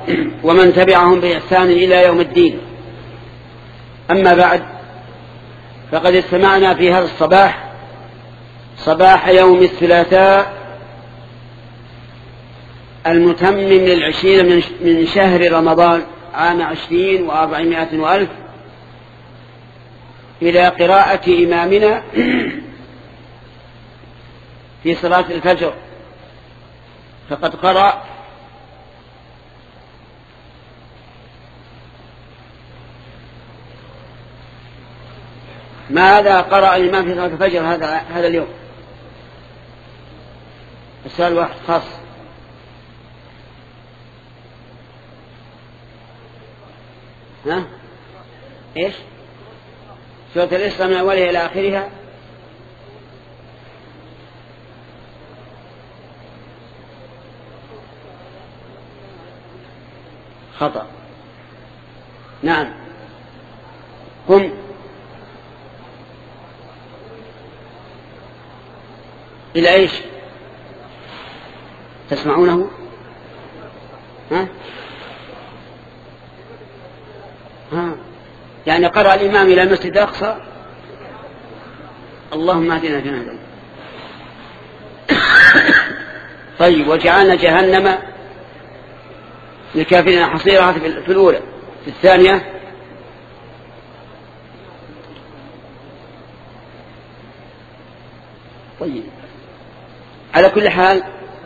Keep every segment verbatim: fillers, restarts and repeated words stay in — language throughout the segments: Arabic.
ومن تبعهم بإحسان إلى يوم الدين. أما بعد، فقد استمعنا في هذا الصباح صباح يوم الثلاثاء المتمم للعشرين من شهر رمضان عام عشرين وأربعمائة وألف إلى قراءة إمامنا في صلاة الفجر، فقد قرأ ماذا قرأ الإمام في صلاة الفجر هذا هذا اليوم؟ السؤال واحد خاص. ها؟ إيش؟ سورة الإسراء من أولها إلى آخرها. خطأ. نعم، قم. إلى إيش؟ تسمعونه؟ ها؟ ها؟ يعني قرأ الإمام إلى المسجد الأقصى. اللهم اهدنا فيمن هديت. طيب، وجعلنا جهنم للكافرين حصيرها في الأولى. في الثانية طيب، على كل حال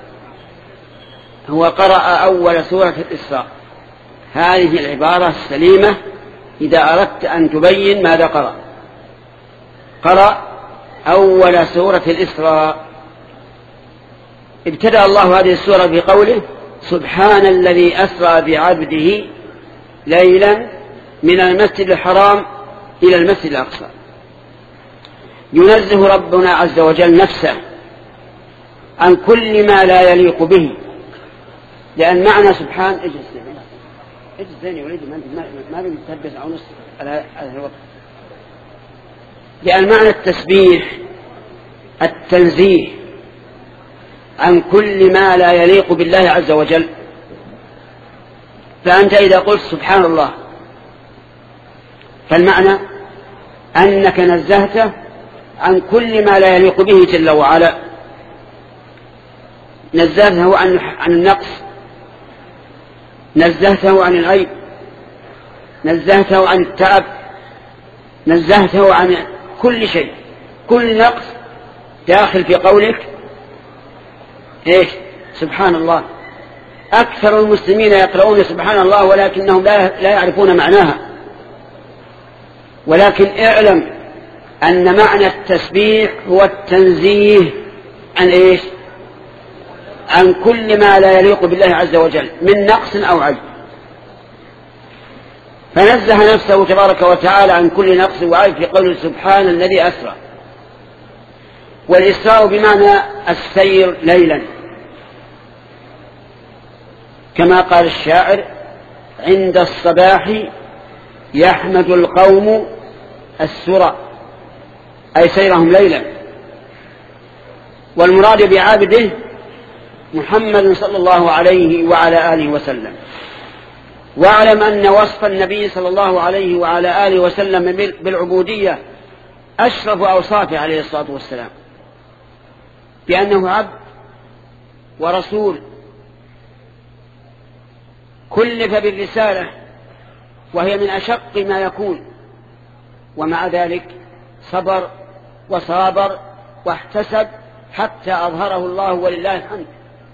هو قرأ أول سورة الإسراء. هذه العبارة السليمة إذا أردت أن تبين ماذا قرأ. قرأ أول سورة الإسراء. ابتدأ الله هذه السورة بقوله: سبحان الذي أسرى بعبده ليلا من المسجد الحرام إلى المسجد الأقصى. ينزه ربنا عز وجل نفسه عن كل ما لا يليق به، لأن معنى سبحان اجلس اجلس زيني وليدي ما بي متهبس عنص على هذا الوقت. لأن معنى التسبيح التنزيه عن كل ما لا يليق بالله عز وجل. فأنت إذا قلت سبحان الله فالمعنى أنك نزهته عن كل ما لا يليق به جل وعلا. نزهته عن النقص، نزهته عن العيب، نزهته عن التعب، نزهته عن كل شيء. كل نقص داخل في قولك ايش؟ سبحان الله. أكثر المسلمين يقرؤون سبحان الله ولكنهم لا يعرفون معناها. ولكن اعلم أن معنى التسبيح هو التنزيه عن ايش؟ عن كل ما لا يليق بالله عز وجل من نقص أو عيب. فنزه نفسه تبارك وتعالى عن كل نقص وعيب في قوله سبحان الذي أسرى. والإسراء بمعنى السير ليلا، كما قال الشاعر: عند الصباح يحمد القوم السرى، أي سيرهم ليلا. والمراد بعبده محمد صلى الله عليه وعلى آله وسلم. واعلم أن وصف النبي صلى الله عليه وعلى آله وسلم بالعبودية أشرف أوصافه عليه الصلاة والسلام، بأنه عبد ورسول كلف بالرسالة، وهي من أشق ما يكون، ومع ذلك صبر وصابر واحتسب حتى أظهره الله ولله الحمد.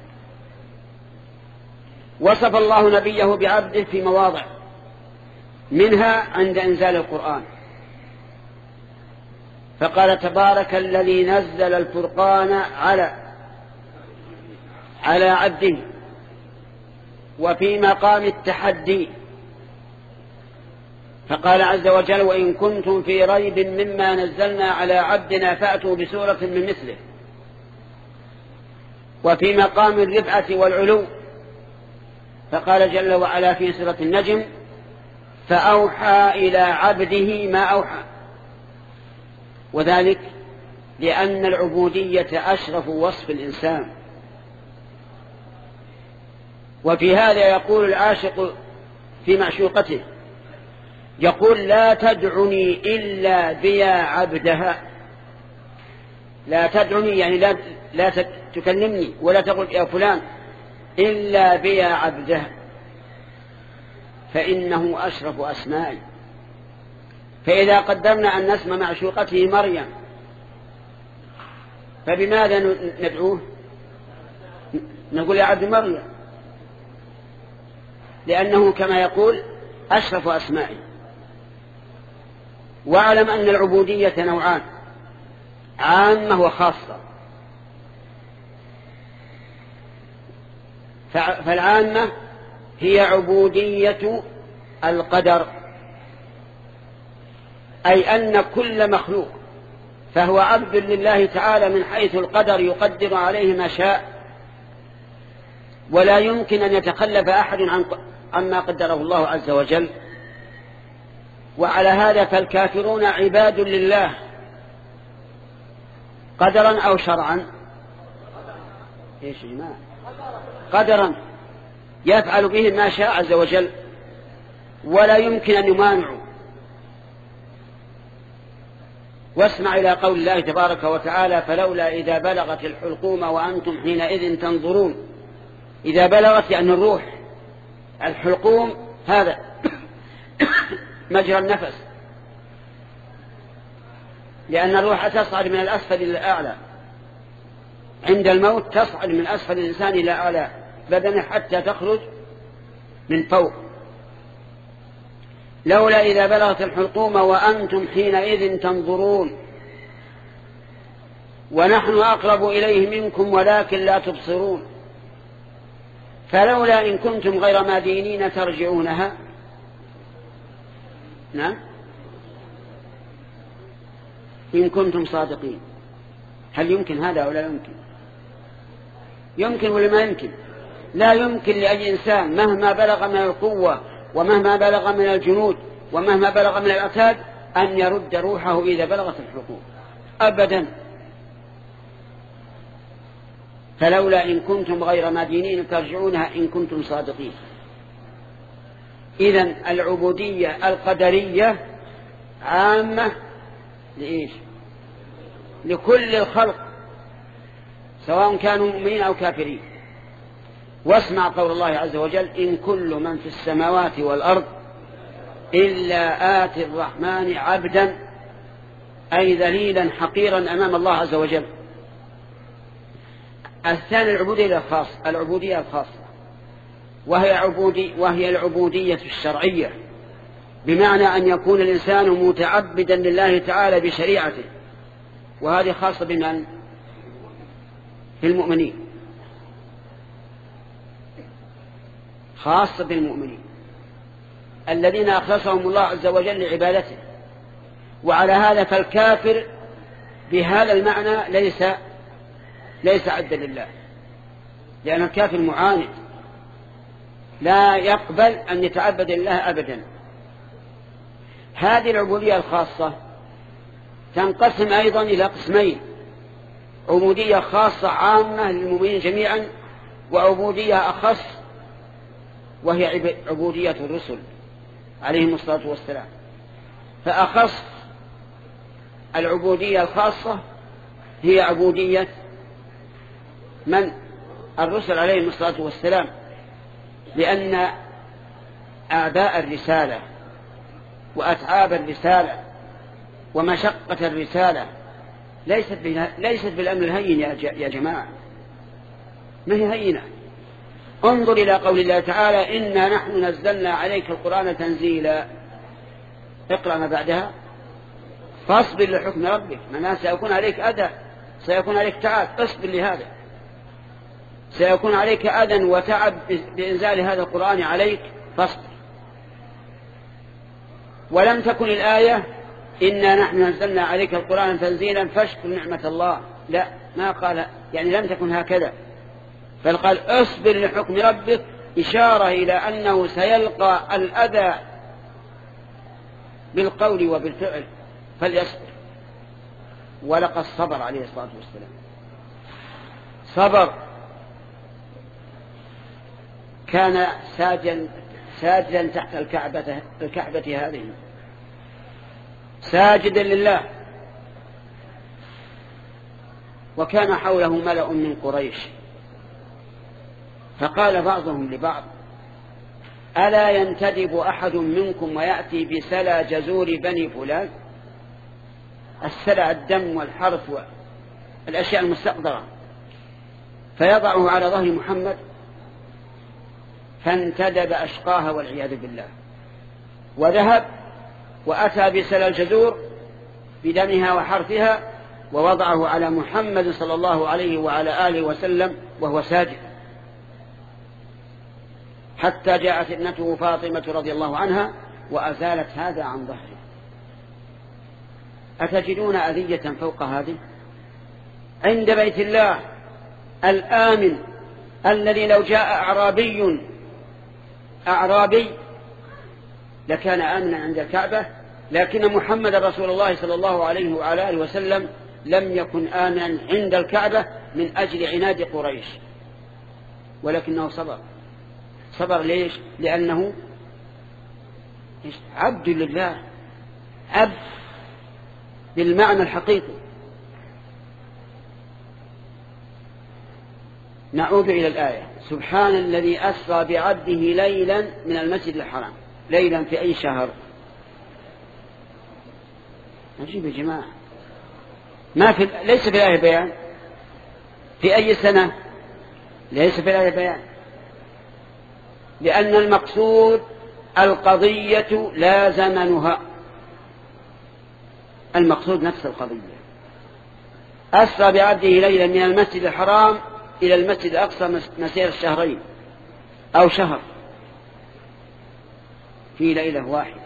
وصف الله نبيه بعبده في مواضع، منها عند إنزال القرآن، فقال: تبارك الذي نزل الفرقان على على عبده. وفي مقام التحدي فقال عز وجل: وإن كنتم في ريب مما نزلنا على عبدنا فأتوا بسورة من مثله. وفي مقام الرفعة والعلو فقال جل وعلا في سورة النجم: فأوحى إلى عبده ما أوحى. وذلك لأن العبودية أشرف وصف الإنسان، وفي هذا يقول العاشق في معشوقته، يقول لا تدعني إلا بيا عبدها. لا تدعني يعني لا, لا تكلمني ولا تقول يا فلان إلا بيا عبدها، فإنه أشرف أسمائي. فإذا قدرنا أن اسم معشوقته مريم، فبماذا ندعوه؟ نقول يا عبد مريم، لأنه كما يقول أشرف أسمائي. واعلم أن العبودية نوعان، عامة وخاصة. فالعامة هي عبودية القدر، أي أن كل مخلوق فهو عبد لله تعالى من حيث القدر، يقدر عليه ما شاء، ولا يمكن أن يتخلف أحد عن عما قدره الله عز وجل. وعلى هذا فالكافرون عباد لله قدرا أو شرعا. إيش يا جماعة؟ قدرا، يفعل به ما شاء عز وجل ولا يمكن أن يمانعوا. واسمع إلى قول الله تبارك وتعالى فلولا إذا بلغت الحلقوم وأنتم حينئذ تنظرون. إذا بلغت يعني الروح، الحلقوم هذا مجرى النفس، لأن الروح تصعد من الأسفل إلى الأعلى، عند الموت تصعد من أسفل الإنسان إلى أعلى بدنه حتى تخرج من فوق. لولا إذا بلغت الحلقوم وأنتم حينئذ تنظرون ونحن أقرب إليه منكم ولكن لا تبصرون. فلولا إن كنتم غير مدينين ترجعونها. نعم، إن كنتم صادقين. هل يمكن هذا ولا يمكن؟ يمكن ولا ما يمكن؟ لا يمكن لأي إنسان مهما بلغ من القوة ومهما بلغ من الجنود ومهما بلغ من العتاد أن يرد روحه إذا بلغت الحقوق أبدا. فلولا إن كنتم غير مدينين ترجعونها إن كنتم صادقين. إذن العبودية القدرية عامة لإيش؟ لكل الخلق سواء كانوا مؤمنين أو كافرين. واسمع قول الله عز وجل إن كل من في السماوات والأرض إلا آتي الرحمن عبدا، أي ذليلا حقيرا أمام الله عز وجل. الثاني العبودية الخاصة، العبودية الخاصة وهي, عبودي وهي العبودية الشرعية، بمعنى أن يكون الإنسان متعبدا لله تعالى بشريعته، وهذه خاصة بمن؟ بالمؤمنين، خاصة بالمؤمنين الذين أخلصهم الله عز وجل لعبادته. وعلى هذا فالكافر بهذا المعنى ليس ليس عبدا لله، لأن الكافر معاند لا يقبل أن يتعبد لله أبدا. هذه العبودية الخاصة تنقسم أيضا إلى قسمين: عبودية خاصة عامة للمؤمنين جميعا، وعبودية أخص وهي عبودية الرسل عليهم الصلاة والسلام. فأخص العبودية الخاصة هي عبودية من؟ الرسل عليهم الصلاة والسلام، لأن أعباء الرسالة وأتعاب الرسالة ومشقة الرسالة ليست ليست بالأمر الهين يا جماعة، ما هي هينة. انظر إلى قول الله تعالى إنا نحن نزلنا عليك القرآن تنزيلا. اقرأ ما بعدها فاصبر لحكم ربك، ما سيكون عليك أذى، سيكون عليك تعب، اصبر لهذا، سيكون عليك أذى وتعب بإنزال هذا القرآن عليك فاصبر. ولم تكن الآية إنا نحن نزلنا عليك القرآن تنزيلا فاشكر نعمة الله، لا، ما قال، يعني لم تكن هكذا، بل قال اصبر لحكم ربك، إشارة إلى أنه سيلقى الأذى بالقول وبالفعل فليصبر. ولقد صبر عليه الصلاة والسلام، صبر كان ساجدا ساجدا تحت الكعبة, الكعبة هذه ساجدا لله. وكان حوله ملأ من قريش، فقال بعضهم لبعض: ألا ينتدب أحد منكم ويأتي بسلى جزور بني فلان؟ السلع الدم والحرث والأشياء المستقدرة، فيضعه على ظهر محمد. فانتدب أشقاها والعياذ بالله، وذهب وأتى بسلى الجزور بدمها وحرثها ووضعه على محمد صلى الله عليه وعلى آله وسلم وهو ساجد، حتى جاءت ابنته فاطمة رضي الله عنها وأزالت هذا عن ظهره. أتجدون أذية فوق هذه عند بيت الله الآمن، الذي لو جاء أعرابي أعرابي لكان آمنا عند الكعبة، لكن محمد رسول الله صلى الله عليه وعلى آله وسلم لم يكن آمنا عند الكعبة من أجل عناد قريش، ولكنه صبر. صبر ليش؟ لأنه عبد لله، عبد بالمعنى الحقيقي. نعود إلى الآية: سبحان الذي أسرى بعبده ليلا من المسجد الحرام. ليلا في أي شهر؟ عجيب يا جماعة، ما في ليس في الآية بيان. في أي سنة؟ ليس في الآية بيان، لأن المقصود القضية لا زمنها، المقصود نفس القضية. أسرى بعبده ليلا من المسجد الحرام إلى المسجد الأقصى مسير الشهرين أو شهر في ليلة واحدة.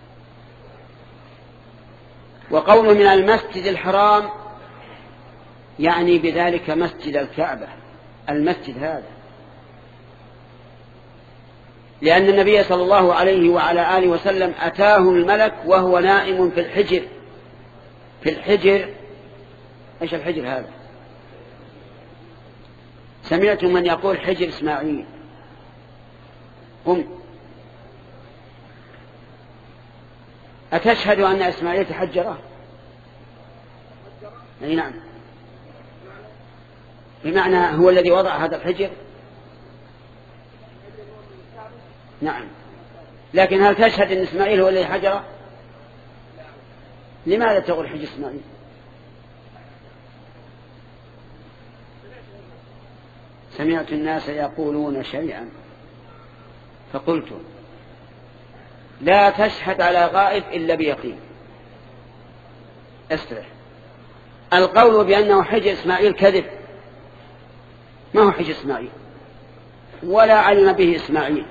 وقوله من المسجد الحرام يعني بذلك مسجد الكعبة، المسجد هذا، لأن النبي صلى الله عليه وعلى آله وسلم أتاه الملك وهو نائم في الحجر. في الحجر، إيش الحجر هذا؟ سمعتم من يقول حجر إسماعيل؟ قم. أتشهد أن إسماعيل تحجره؟ أي نعم، بمعنى هو الذي وضع هذا الحجر. نعم، لكن هل تشهد أن إسماعيل هو الذي حجره؟ لماذا تقول حجر إسماعيل؟ سمعت الناس يقولون شيئا فقلت لا تشهد على غائب إلا بيقين. استرح. القول بأنه حجر إسماعيل كذب، ما هو حجر إسماعيل ولا علم به إسماعيل.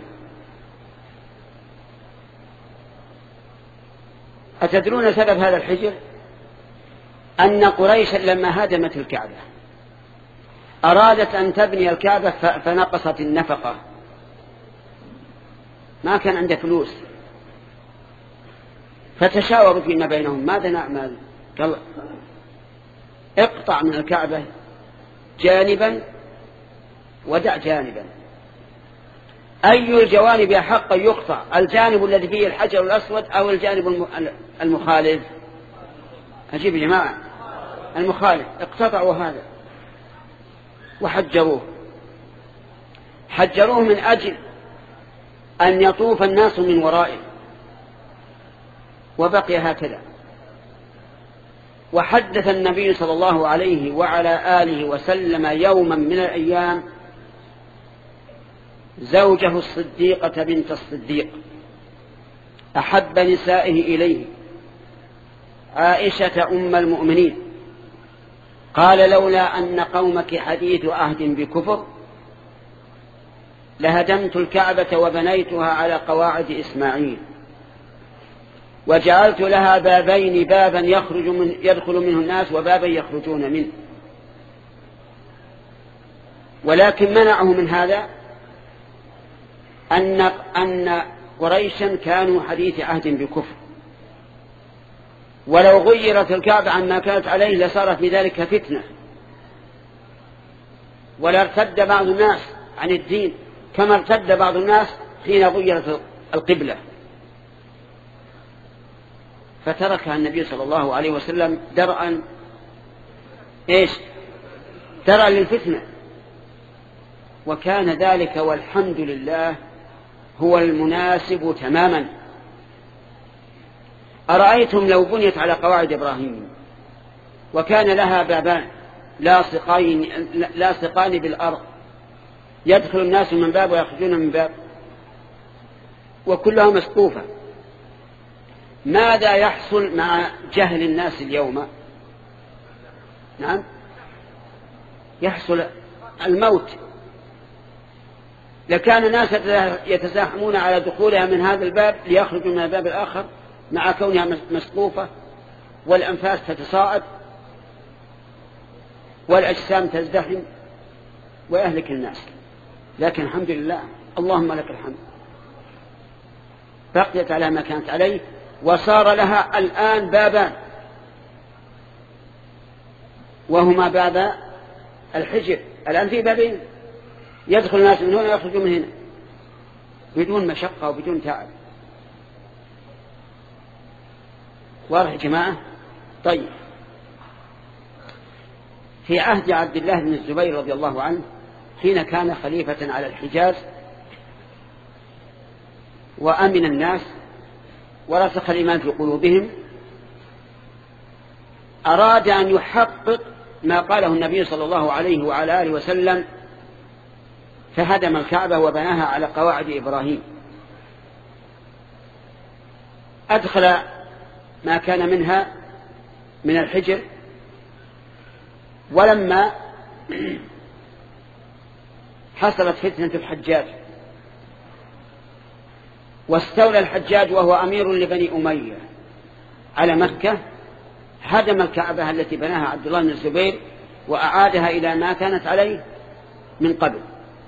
أتدرون سبب هذا الحجر؟ أن قريش لما هدمت الكعبة أرادت أن تبني الكعبة فنقصت النفقة، ما كان عنده فلوس، فتشاوروا فيما بينهم ماذا نعمل؟ قال اقطع من الكعبة جانبا ودع جانبا. أي الجوانب أحق يقطع؟ الجانب الذي فيه الحجر الأسود أو الجانب المخالف؟ عجيب يا جماعة، المخالف. اقتطعوا هذا وحجروه. حجروه من أجل أن يطوف الناس من ورائه، وبقي هكذا. وحدث النبي صلى الله عليه وعلى آله وسلم يوما من الأيام زوجه الصديقة بنت الصديق أحب نسائه إليه عائشة أم المؤمنين، قال لولا أن قومك حديث عهد بكفر لهدمت الكعبة وبنيتها على قواعد إسماعيل وجعلت لها بابين، بابا يخرج من يدخل منه الناس وبابا يخرجون منه، ولكن منعه من هذا أن أن قريشا كانوا حديث عهد بكفر، ولو غيرت الكعبة عما كانت عليه لصارت بذلك فتنة، ولا ارتد بعض الناس عن الدين كما ارتد بعض الناس حين غيرت القبلة، فتركها النبي صلى الله عليه وسلم درءا إيش درءا للفتنة، وكان ذلك والحمد لله هو المناسب تماما. أرأيتم لو بنيت على قواعد إبراهيم وكان لها بابان لاصقين لاصقان بالأرض يدخل الناس من باب ويخرجون من باب وكلها مسقوفة، ماذا يحصل مع جهل الناس اليوم؟ نعم، يحصل الموت. لكان الناس يتزاحمون على دخولها من هذا الباب ليخرجوا من الباب الآخر مع كونها مسقوفة، والأنفاس تتصاعد والأجسام تزدحم ويهلك الناس. لكن الحمد لله، اللهم لك الحمد، بقيت على ما كانت عليه، وصار لها الآن بابان، وهما باب الحجر. الآن في بابين، يدخل الناس من هنا ويخرجوا من هنا بدون مشقة وبدون تعب. واضح يا جماعة؟ طيب، في عهد عبد الله بن الزبير رضي الله عنه حين كان خليفة على الحجاز وأمن الناس ورسخ الإيمان في قلوبهم، أراد أن يحقق ما قاله النبي صلى الله عليه وعلى آله وسلم، فهدم الكعبة وبناها على قواعد إبراهيم. أدخل ما كان منها من الحجر، ولما حصلت فتنة الحجاج واستولى الحجاج وهو أمير لبني أمية على مكة، هدم الكعبة التي بناها عبد الله بن الزبير وأعادها إلى ما كانت عليه من قبل.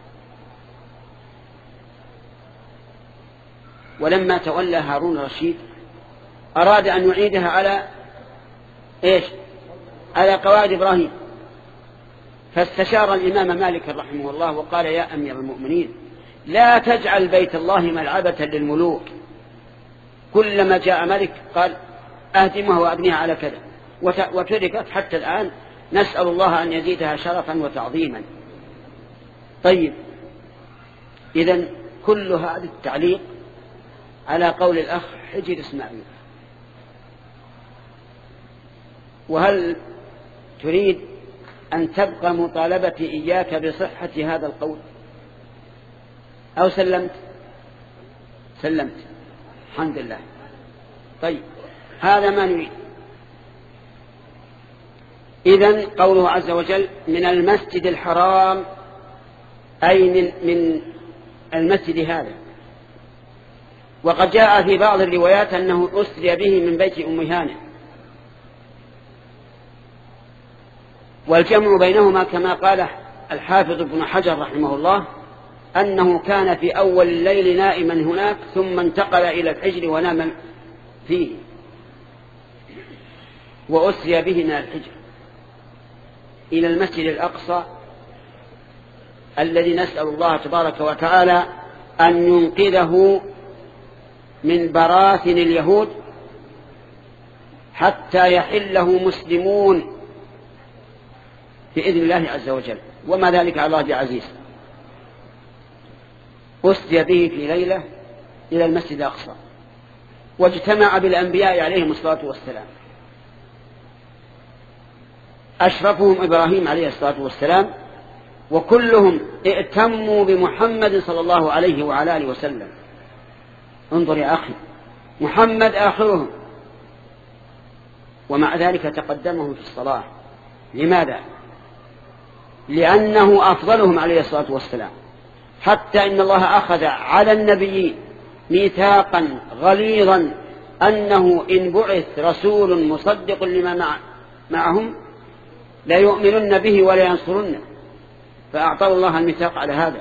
ولما تولى هارون الرشيد أراد أن يعيدها على إيش؟ على قواعد إبراهيم، فاستشار الإمام مالك رحمه الله وقال: يا أمير المؤمنين، لا تجعل بيت الله ملعبة للملوك. كلما جاء ملك قال: أهدمها وأبنيها على كذا، وتركت حتى الآن، نسأل الله أن يزيدها شرفا وتعظيما. طيب، إذن كل هذا التعليق على قول الأخ حجر إسماعيل. وهل تريد أن تبقى مطالبتي إياك بصحة هذا القول أو سلمت؟ سلمت، الحمد لله. طيب، هذا ما نريد. إذن قوله عز وجل: من المسجد الحرام، أي من, من المسجد هذا. وقد جاء في بعض الروايات أنه أسري به من بيت أم هانئ، والجمع بينهما كما قال الحافظ ابن حجر رحمه الله أنه كان في أول الليل نائما هناك، ثم انتقل إلى الحجر ونام فيه، وأسري به من الحجر إلى المسجد الأقصى الذي نسأل الله تبارك وتعالى أن ينقذه من براثن اليهود حتى يحله مسلمون بإذن الله عز وجل، وما ذلك على الله بعزيز. أسري به في ليلة إلى المسجد الأقصى، واجتمع بالأنبياء عليهم الصلاة والسلام، أشرفهم إبراهيم عليه الصلاة والسلام، وكلهم ائتموا بمحمد صلى الله عليه وعلى آله وسلم. انظر يا أخي، محمد آخرهم، ومع ذلك تقدمهم في الصلاة. لماذا؟ لأنه أفضلهم عليه الصلاة والسلام، حتى إن الله أخذ على النبيين ميثاقا غليظا أنه إن بعث رسول مصدق لما مع معهم لا يؤمنون به ولا ينصرونه، فأعطوا الله الميثاق على هذا.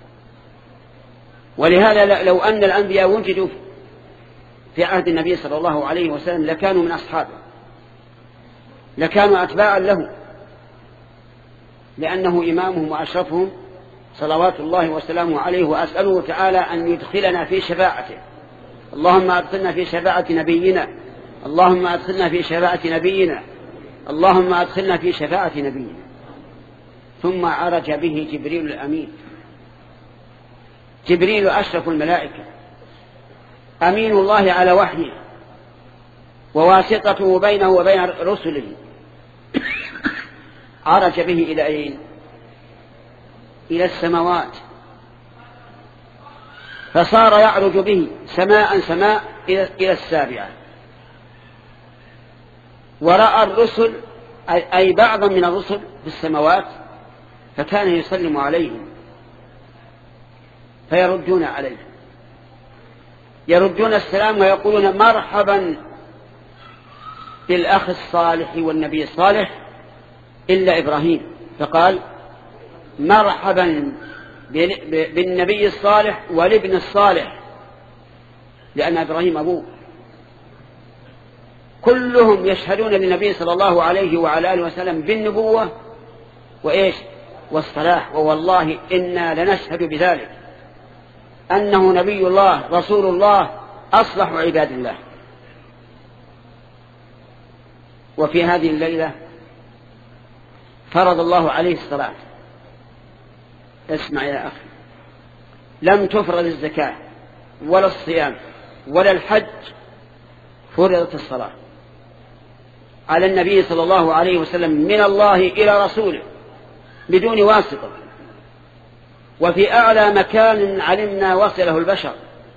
ولهذا لو أن الأنبياء وجدوا في عهد النبي صلى الله عليه وسلم لكانوا من أصحابه، لكانوا أتباعا له، لأنه إمامهم وأشرفهم صلوات الله وسلامه عليه، وأسأله تعالى أن يدخلنا في شفاعته. اللهم أدخلنا في شفاعة نبينا، اللهم أدخلنا في شفاعة نبينا، اللهم أدخلنا في شفاعة نبينا. ثم عرج به جبريل الأمين. جبريل أشرف الملائكة، أمين الله على وحيه، وواسطته بينه وبين رسله. عرج به إلى أين؟ إلى السماوات، فصار يعرج به سماء سماء إلى السابعة. ورأى الرسل أي بعضا من الرسل في السماوات، فكان يسلم عليهم فيردون عليه، يردون السلام ويقولون مرحبا بالأخ الصالح والنبي الصالح إلا إبراهيم، فقال مرحبا بالنبي الصالح والابن الصالح، لأن إبراهيم أبوه. كلهم يشهدون للنبي صلى الله عليه وعلى آله وسلم بالنبوة وإيش والصلاح. ووالله إنا لنشهد بذلك أنه نبي الله رسول الله أصلح عباد الله. وفي هذه الليلة فرض الله عليه الصلاة. اسمع يا أخي، لم تفرض الزكاة ولا الصيام ولا الحج، فرضت الصلاة على النبي صلى الله عليه وسلم من الله إلى رسوله بدون واسطة. وفي أعلى مكان علمنا وصله البشر،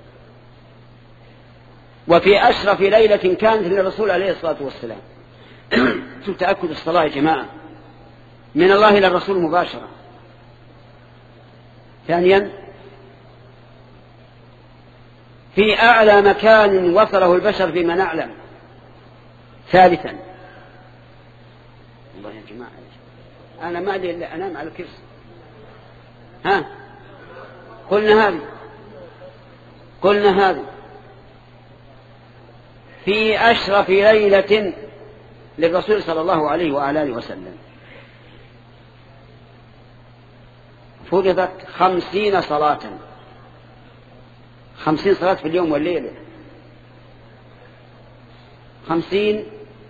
وفي أشرف ليلة كانت للرسول عليه الصلاة والسلام. تأكد الصلاة يا جماعة من الله إلى الرسول مباشرة. ثانيا، في أعلى مكان وصله البشر فيما نعلم. ثالثا، الله يا جماعة أنا ما أدري إلا أنام على الكرسي. ها قلنا هذه قلنا هذه في أشرف ليلة للرسول صلى الله عليه وعلى آله وسلم فرضت خمسين صلاة، خمسين صلاة في اليوم والليلة. خمسين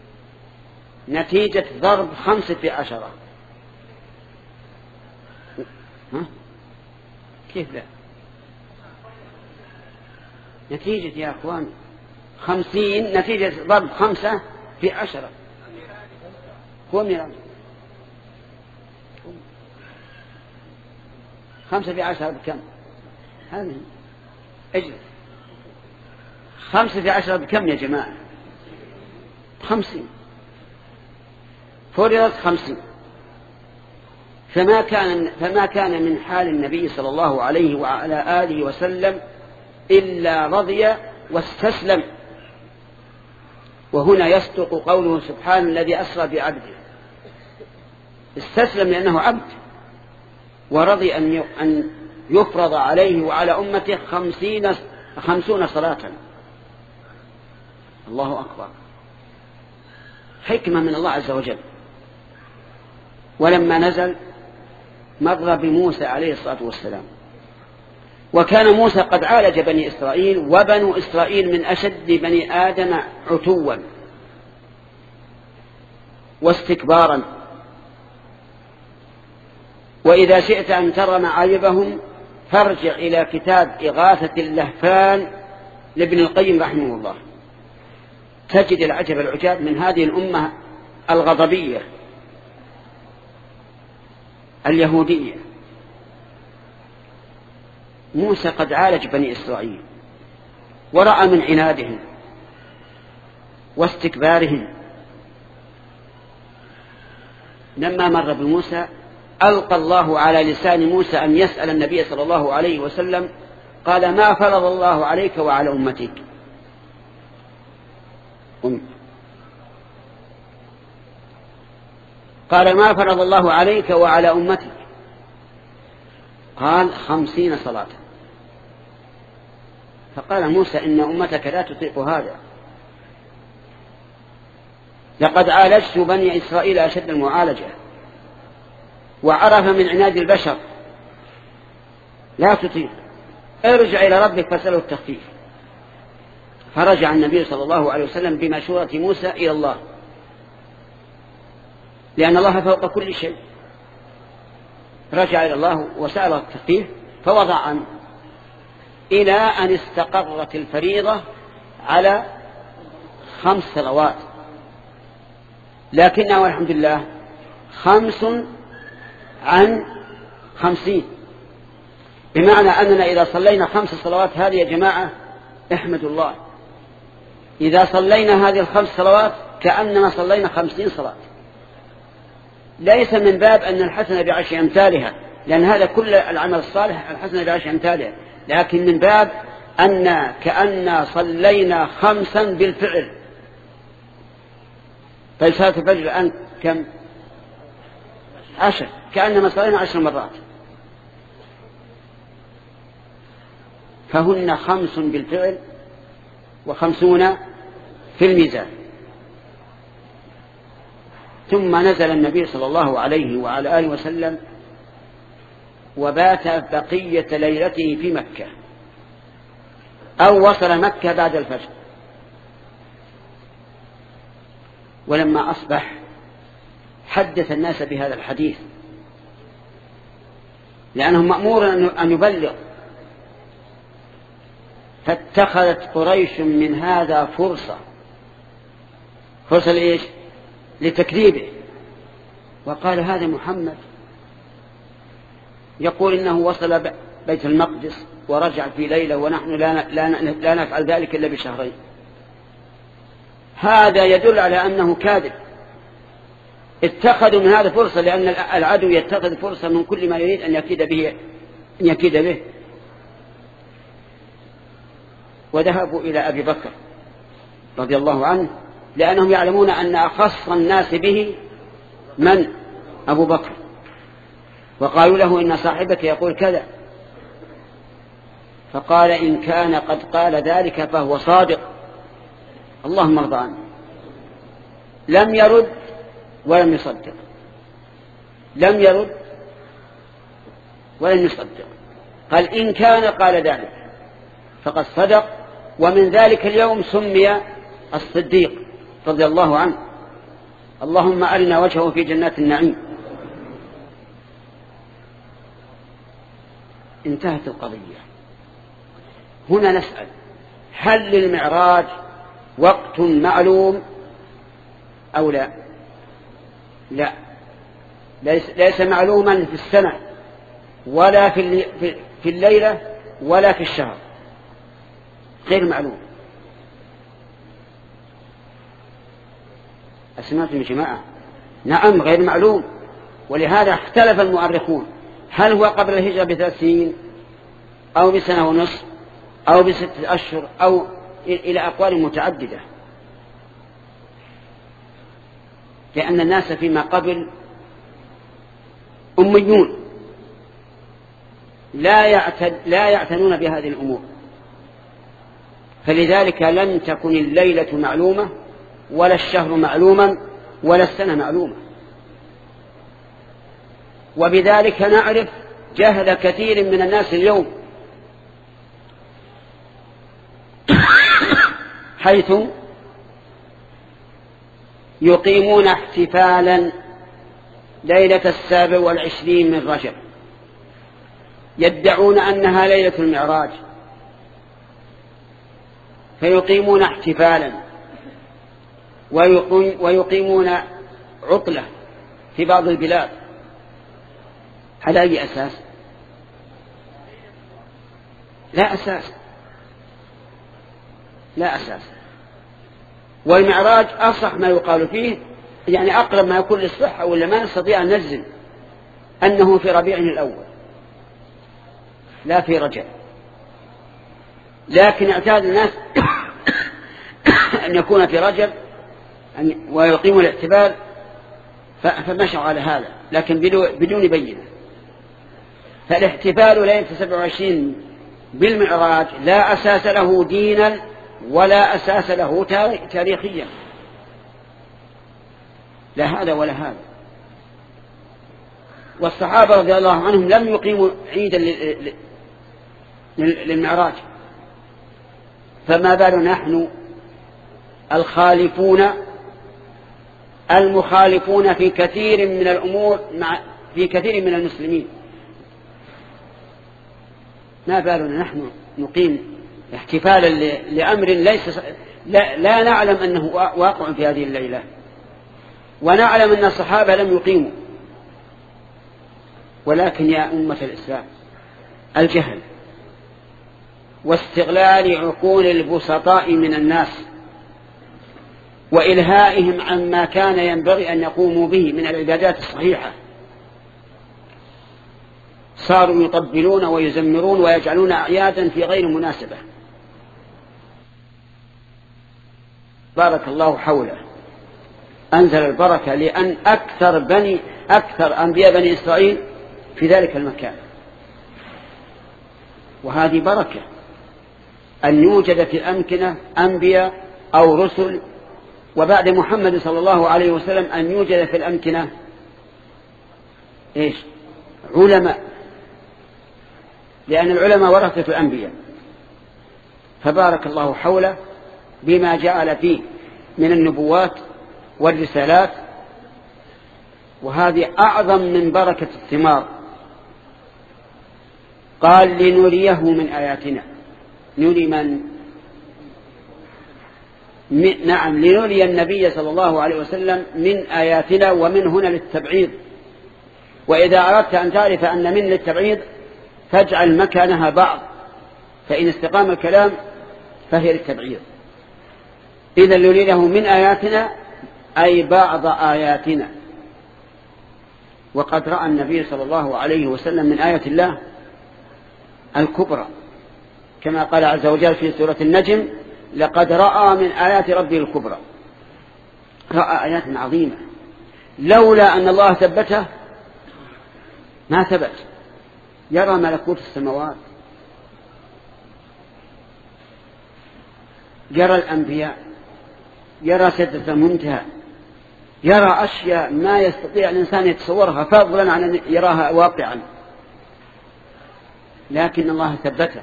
نتيجة ضرب خمسة في عشرة. ها؟ كيف لا؟ نتيجة يا أخوان خمسين نتيجة ضرب خمسة في عشرة. هو ميراث خمسة في عشرة بكم؟ هذه اجلس. خمسة في عشرة بكم يا جماعة؟ خمسين. فرضت خمسين. فما كان فما كان من حال النبي صلى الله عليه وعلى آله وسلم إلا رضي واستسلم. وهنا يصدق قوله سبحانه الذي أسرى بعبده. استسلم لأنه عبد، ورضي أن يفرض عليه وعلى أمته خمسين خمسون صلاة. الله أكبر، حكمة من الله عز وجل. ولما نزل مر بموسى عليه الصلاة والسلام، وكان موسى قد عالج بني إسرائيل، وبنو إسرائيل من أشد بني آدم عتوا واستكبارا. وإذا شئت أن ترى معايبهم فارجع إلى كتاب إغاثة اللهفان لابن القيم رحمه الله، تجد العجب العجاب من هذه الأمة الغضبية اليهودية. موسى قد عالج بني إسرائيل، ورأى من عنادهم واستكبارهم. لما مر بموسى ألقى الله على لسان موسى أن يسأل النبي صلى الله عليه وسلم، قال ما فرض الله عليك وعلى أمتك؟ قال ما فرض الله عليك وعلى أمتك؟ قال خمسين صلاة. فقال موسى إن أمتك لا تطيق هذا، لقد عالجت بني إسرائيل أشد المعالجة، وعرف من عناد البشر لا تطيق، ارجع إلى ربك فاسأله التخفيف. فرجع النبي صلى الله عليه وسلم بمشورة موسى إلى الله، لأن الله فوق كل شيء. رجع إلى الله وسأل التخفيف فوضع عنه إلى أن استقرت الفريضة على خمس صلوات، لكنه والحمد لله خمس عن خمسين، بمعنى أننا إذا صلينا خمس صلوات هذه يا جماعة احمدوا الله، إذا صلينا هذه الخمس صلوات كأننا صلينا خمسين صلاة. ليس من باب أن الحسنة بعشر أمثالها، لأن هذا كل العمل الصالح الحسنة بعشر أمثالها، لكن من باب أن كأننا صلينا خمسا بالفعل. فصلاة الفجر الآن كم؟ عشر، كأننا صلينا عشر مرات. فهن خمس بالفعل وخمسون في الميزان. ثم نزل النبي صلى الله عليه وعلى آله وسلم وبات بقية ليلته في مكة، أو وصل مكة بعد الفجر. ولما أصبح حدث الناس بهذا الحديث، لأنه مأمور أن يبلغ. فاتخذت قريش من هذا فرصة، فرصة لإيش؟ لتكذيبه. وقال هذا محمد يقول إنه وصل بيت المقدس ورجع في ليلة، ونحن لا, لا, لا نفعل ذلك إلا بشهرين. هذا يدل على أنه كاذب. اتخذوا من هذا فرصة، لأن العدو يتخذ فرصة من كل ما يريد أن يكيد به أن يكيد به. وذهبوا إلى أبي بكر رضي الله عنه، لأنهم يعلمون أن أخص الناس به من؟ أبو بكر. وقالوا له إن صاحبك يقول كذا، فقال إن كان قد قال ذلك فهو صادق، اللهم ارضى عنه. لم يرد ولم يصدق، لم يرد ولم يصدق، قال إن كان قال ذلك فقد صدق. ومن ذلك اليوم سمي الصديق رضي الله عنه. اللهم أرنا وجهه في جنات النعيم. انتهت القضية. هنا نسأل: هل للمعراج وقت معلوم أو لا؟ لا، ليس, ليس معلوما في السنة ولا في, في الليلة ولا في الشهر، غير معلوم. أسمعتم يا جماعة؟ نعم غير معلوم. ولهذا اختلف المؤرخون هل هو قبل الهجرة بثلاث سنين أو بسنة ونصف أو بستة أشهر أو إلى أقوال متعددة، لأن الناس فيما قبل أميون لا يعتد لا يعتنون بهذه الأمور، فلذلك لم تكن الليلة معلومة ولا الشهر معلوما ولا السنة معلومة. وبذلك نعرف جهل كثير من الناس اليوم، حيث يقيمون احتفالا ليلة السابع والعشرين من رجب، يدعون أنها ليلة المعراج، فيقيمون احتفالا ويقيمون عطلة في بعض البلاد. على أي أساس؟ لا أساس، لا أساس. والمعراج أصح ما يقال فيه، يعني أقرب ما يكون للصحة، ولا ما نستطيع أن نجزم أنه في ربيع الأول لا في رجب. لكن اعتاد الناس أن يكون في رجب ويقيموا الاحتفال، فمشوا على هذا، لكن بدون بينة. فالاحتفال ليلة سبع وعشرين بالمعراج لا أساس له دينا ولا أساس له تاريخيا، لا هذا ولا هذا. والصحابة رضي الله عنهم لم يقيموا عيدا للمعراج، فما بال نحن الخالفون المخالفون في كثير من الأمور مع في كثير من المسلمين؟ ما بالنا نحن نقيم احتفالا لأمر ليس لا, لا نعلم أنه واقع في هذه الليلة، ونعلم أن الصحابة لم يقيموا. ولكن يا أمة الإسلام، الجهل واستغلال عقول البسطاء من الناس وإلهائهم عما كان ينبغي أن يقوموا به من العبادات الصحيحة، صاروا يطبلون ويزمرون ويجعلون أعيادا في غير مناسبة. بارك الله حوله، أنزل البركة لأن أكثر بني أكثر أنبياء بني إسرائيل في ذلك المكان، وهذه بركة أن يوجد في الأمكنة أنبياء أو رسل، وبعد محمد صلى الله عليه وسلم أن يوجد في الأمكنة إيش؟ علماء، لأن العلماء ورثة الأنبياء. فبارك الله حوله بما جعل فيه من النبوات والرسالات، وهذه أعظم من بركة الثمار. قال لنريه من آياتنا، نري من؟ نعم، لنري النبي صلى الله عليه وسلم من آياتنا، ومن هنا للتبعيض. وإذا أردت أن تعرف أن من للتبعيض فاجعل مكانها بعض، فإن استقام الكلام فهي للتبعيض. إذا لنريه من آياتنا أي بعض آياتنا. وقد رأى النبي صلى الله عليه وسلم من آية الله الكبرى، كما قال عز وجل في سورة النجم: لقد رأى من آيات ربه الكبرى. رأى آيات عظيمة، لولا أن الله ثبته ما ثبت. يرى ملكوت السماوات، يرى الأنبياء، يرى سدرة المنتهى، يرى أشياء ما يستطيع الإنسان يتصورها، فضلا عن أن يراها واقعا، لكن الله ثبته.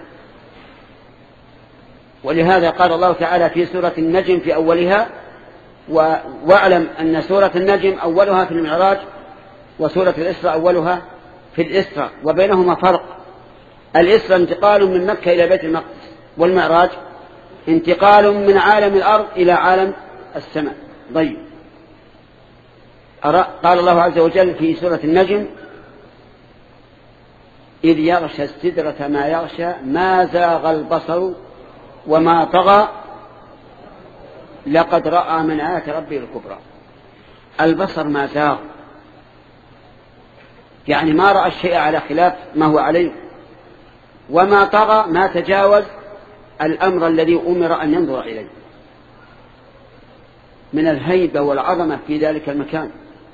ولهذا قال الله تعالى في سورة النجم في أولها: واعلم أن سورة النجم أولها في المعراج، وسورة الإسراء أولها في الإسراء، وبينهما فرق. الإسراء انتقال من مكة إلى بيت المقدس، والمعراج انتقال من عالم الأرض إلى عالم السماء. طيب، قال الله عز وجل في سورة النجم: إذ يغشى السدرة ما يغشى ما زاغ البصر وما طغى لقد رأى من آيات ربه الكبرى. البصر ما زاغ، يعني ما رأى الشيء على خلاف ما هو عليه، وما طغى ما تجاوز الأمر الذي أمر أن ينظر إليه من الهيبة والعظمة في ذلك المكان.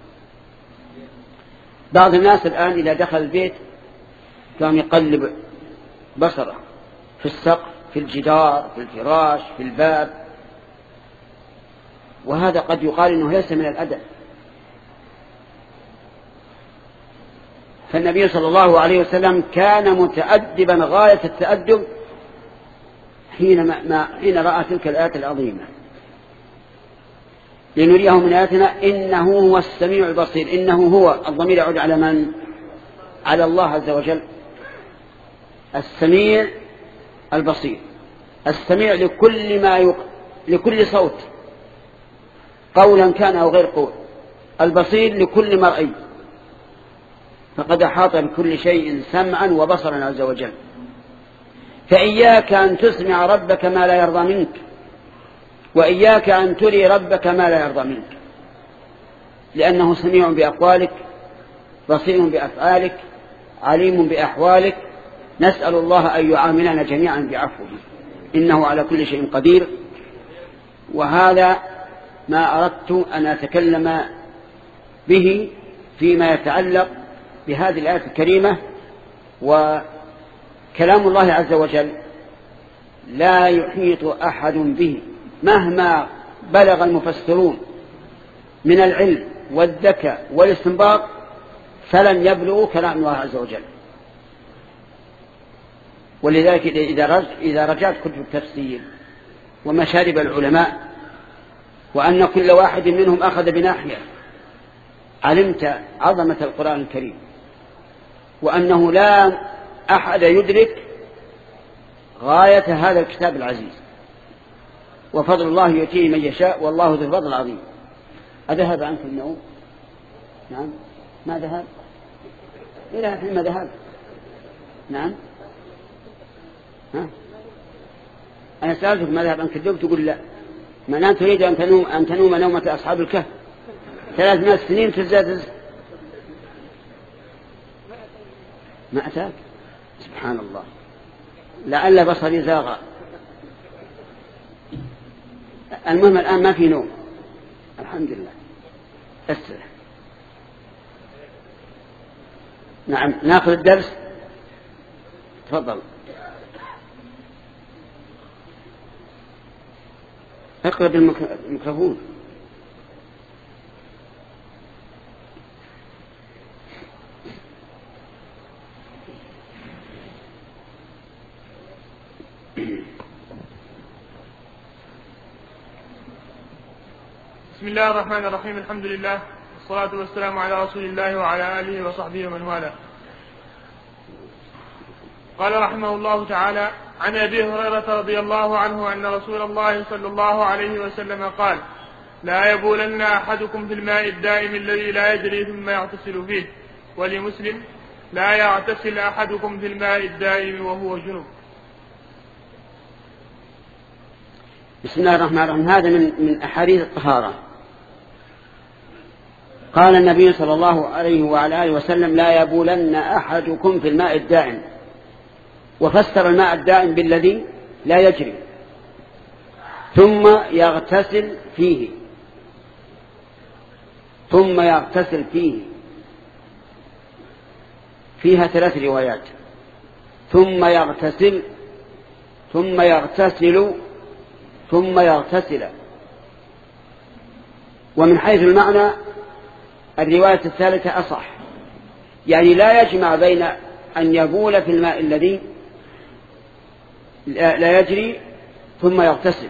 بعض الناس الآن إذا دخل البيت كان يقلب بصره في السقف، في الجدار، في الفراش، في الباب، وهذا قد يقال إنه ليس من الأدب. فالنبي صلى الله عليه وسلم كان متأدبا غاية التأدب حين, ما حين رأى تلك الآيات العظيمة: لنريه من آياتنا إنه هو السميع البصير. إنه هو، الضمير يعود على من؟ على الله عز وجل. السميع البصير، السميع لكل ما يق... لكل صوت، قولا كان أو غير قول. البصير لكل مرئي، فقد أحاط بكل شيء سمعا وبصرا عز وجل. فإياك أن تسمع ربك ما لا يرضى منك، وإياك أن تري ربك ما لا يرضى منك، لأنه سميع بأقوالك، بصير بأفعالك، عليم بأحوالك. نسأل الله أن يعاملنا جميعا بعفوه، إنه على كل شيء قدير. وهذا ما أردت أن أتكلم به فيما يتعلق بهذه الآية الكريمة. وكلام الله عز وجل لا يحيط أحد به مهما بلغ المفسرون من العلم والذكاء والاستنباط، فلن يبلغوا كلام الله عز وجل. ولذلك إذا رجعت كتب التفسير ومشارب العلماء وأن كل واحد منهم أخذ بناحية علمت عظمة القرآن الكريم وأنه لا أحد يدرك غاية هذا الكتاب العزيز وفضل الله يؤتيه من يشاء والله ذو الفضل العظيم. أذهب عنك النوم؟ نعم. ما ذهب؟ إلى الحين ما ذهب؟ نعم. ها؟ أنا سألتك ما ذهب عنك النوم تقول لا. ما أنت تريد أن تنوم, أن تنوم نومة أصحاب الكهف ثلاثمائة سنين تزداد ما أتاك. سبحان الله، لعل بصري زاغ. المهم الآن ما في نوم الحمد لله. استرح. نعم ناخذ الدرس. تفضل اقرب الميكروفون. بسم الله الرحمن الرحيم. الحمد لله والصلاة والسلام على رسول الله وعلى آله وصحبه ومن والاه. قال رحمه الله تعالى: عن أبي هريرة رضي الله عنه أن رسول الله صلى الله عليه وسلم قال: لا يبولن أحدكم في الماء الدائم الذي لا يجري ثم يغتسل فيه. ولمسلم: لا يغتسل أحدكم في الماء الدائم وهو جنب. بسم الله الرحمن الرحيم. هذا من من أحاديث الطهارة. قال النبي صلى الله عليه وعلى آله وسلم: لا يبولن أحدكم في الماء الدائم، وفسر الماء الدائم بالذي لا يجري، ثم يغتسل فيه ثم يغتسل فيه فيها ثلاث روايات: ثم يغتسل ثم يغتسل ثم يغتسل. ومن حيث المعنى الرواية الثالثة أصح، يعني لا يجمع بين أن يبول في الماء الذي لا يجري ثم يغتسل،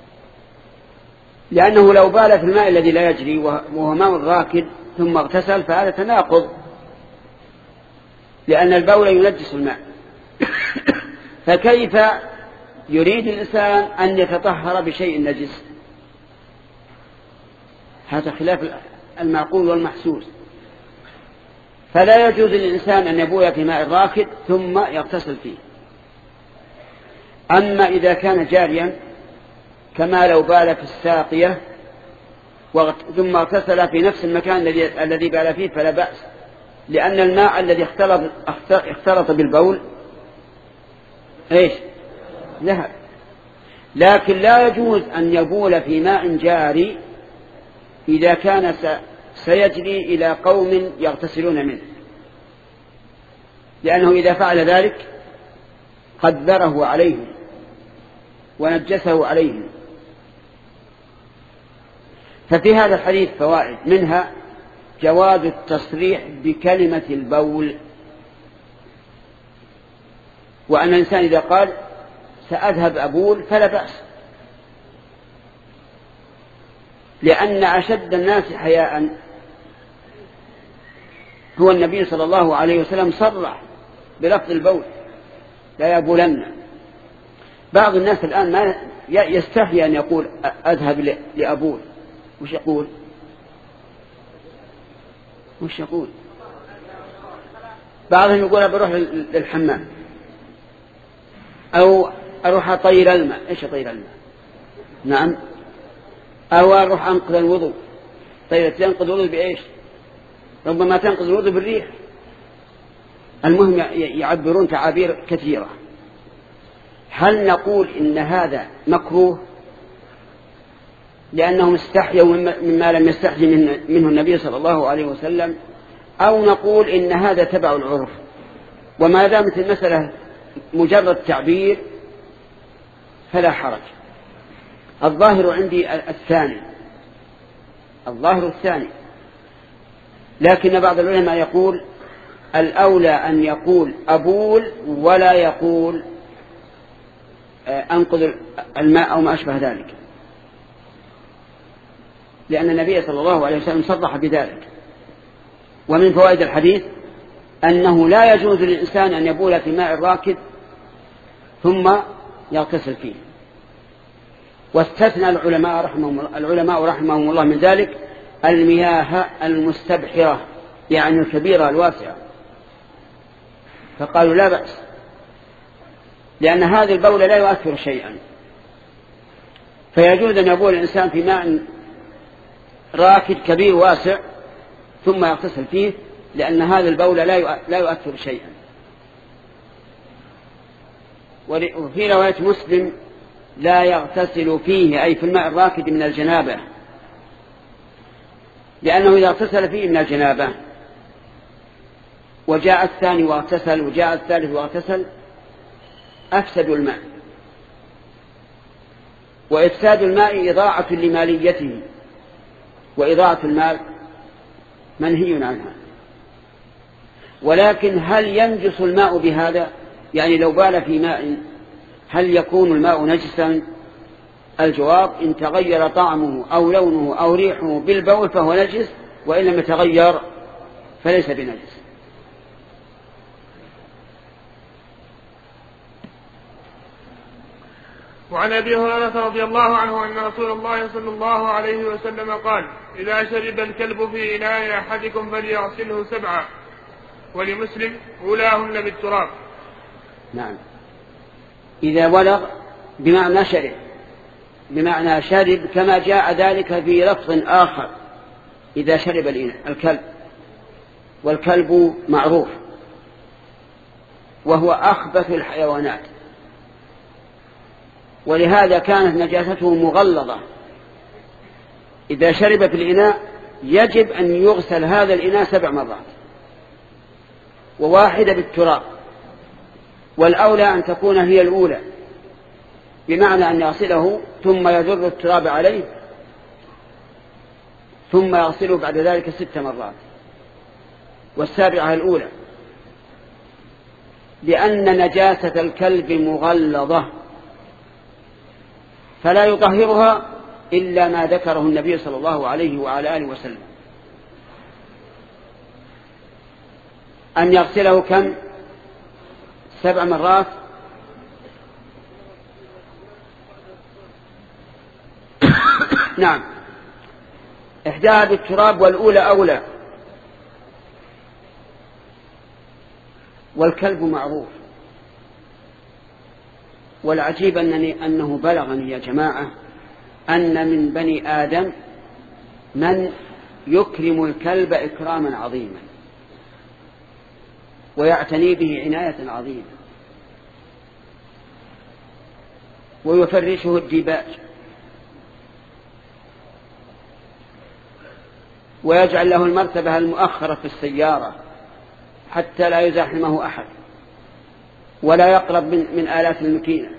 لأنه لو بال في الماء الذي لا يجري وهو ماء راكد ثم اغتسل فهذا تناقض، لأن البول ينجس الماء. فكيف يريد الإنسان أن يتطهر بشيء نجس؟ هذا خلاف المعقول والمحسوس. فلا يجوز للإنسان أن يبول في ماء راكد ثم يغتسل فيه. أما إذا كان جاريا كما لو بال في الساقية ثم اغتسل في نفس المكان الذي بال فيه فلا بأس، لأن الماء الذي اختلط, اختلط بالبول إيش؟ ذهب. لكن لا يجوز أن يبول في ماء جاري إذا كان سيجري إلى قوم يغتسلون منه، لأنه إذا فعل ذلك قدره عليهم ونجسه عليهم. ففي هذا الحديث فوائد، منها جواز التصريح بكلمة البول، وأن الإنسان إذا قال سأذهب أبول فلا بأس، لأن أشد الناس حياء هو النبي صلى الله عليه وسلم صرح بلفظ البول لا يبولن. بعض الناس الآن ما يستحي أن يقول أذهب لأبول. وش يقول؟ وش يقول؟ بعضهم يقول بروح للحمام أو أروح أطير الماء. إيش أطير الماء؟ نعم. أو أروح أنقذ الوضوء. طيب تنقذ الوضوء بإيش؟ ربما تنقذ الوضوء بالريح. المهم يعبرون تعابير كثيرة. هل نقول إن هذا مكروه لأنهم استحيوا مما لم يستحي منه النبي صلى الله عليه وسلم، أو نقول إن هذا تبع العرف؟ وما دامت المسألة مجرد تعبير فلا حرج. الظاهر عندي الثاني الظاهر الثاني لكن بعض العلماء يقول الأولى أن يقول أبول ولا يقول أنقذ الماء أو ما أشبه ذلك، لأن النبي صلى الله عليه وسلم صرح بذلك. ومن فوائد الحديث أنه لا يجوز للإنسان أن يبول في ماء راكد ثم يغتسل فيه. واستثنى العلماء رحمهم, العلماء رحمهم الله من ذلك المياه المستبحرة، يعني الكبيرة الواسعة، فقالوا لا بأس، لأن هذه البول لا يؤثر شيئا، فيجوز أن يبول الإنسان في ماء راكد كبير واسع ثم يغتسل فيه، لأن هذا البول لا يؤثر شيئا. وفي رواية مسلم لا يغتسل فيه، أي في الماء الراكد، من الجنابة، لأنه إذا اغتسل فيه من الجنابة وجاء الثاني واغتسل وجاء الثالث واغتسل أفسدوا الماء، وإفساد الماء إضاعة لماليته، وإضاعة المال منهي عنها. ولكن هل ينجس الماء بهذا؟ يعني لو بال في ماء هل يكون الماء نجسا؟ الجواب إن تغير طعمه أو لونه أو ريحه بالبول فهو نجس، وإن لم يتغير فليس بنجس. وعن أبي هريرة رضي الله عنه أن رسول الله صلى الله عليه وسلم قال: إذا شرب الكلب في إناء أحدكم فليغسله سبعا. ولمسلم: أولاهن بالتراب. نعم، إذا ولغ بمعنى شرب، بمعنى شرب، كما جاء ذلك في لفظ آخر: إذا شرب الكلب، والكلب معروف وهو أخبث الحيوانات، ولهذا كانت نجاسته مغلظة. إذا شرب في الإناء يجب أن يغسل هذا الإناء سبع مرات، وواحدة بالتراب، والأولى أن تكون هي الأولى، بمعنى أن يغسله ثم يذر التراب عليه ثم يغسله بعد ذلك ست مرات، والسابعة الأولى، لأن نجاسة الكلب مغلظة فلا يطهرها إلا ما ذكره النبي صلى الله عليه وعلى آله وسلم، أن يغسله كم؟ سبع مرات. نعم، إحداها بالتراب والأولى أولى. والكلب معروف، والعجيب أنني أنه بلغني يا جماعة أن من بني آدم من يكرم الكلب إكراما عظيما ويعتني به عناية عظيمة، ويفرشه الديباج، ويجعل له المرتبة المؤخرة في السيارة حتى لا يزاحمه أحد ولا يقرب من, من آلات المكينة،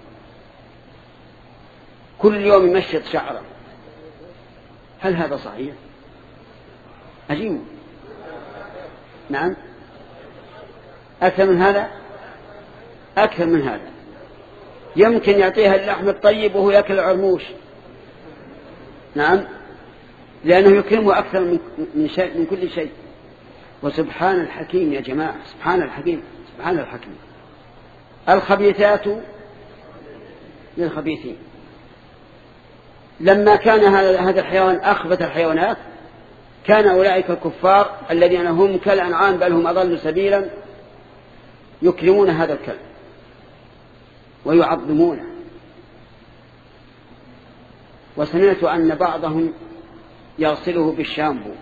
كل يوم يمشط شعره. هل هذا صحيح؟ عجيب. نعم، أكثر من هذا، أكثر من هذا. يمكن يعطيها اللحم الطيب وهو يأكل العرموش. نعم، لأنه يكرمه أكثر من, من, شيء من كل شيء. وسبحان الحكيم يا جماعة، سبحان الحكيم، سبحان الحكيم. الخبيثات للخبيثين. لما كان هذا الحيوان أخبث الحيوانات كان أولئك الكفار الذين هم كالأنعام بل هم أضل سبيلا يكرمون هذا الكلب ويعظمونه. وسمعت أن بعضهم يغسله بالشامبو.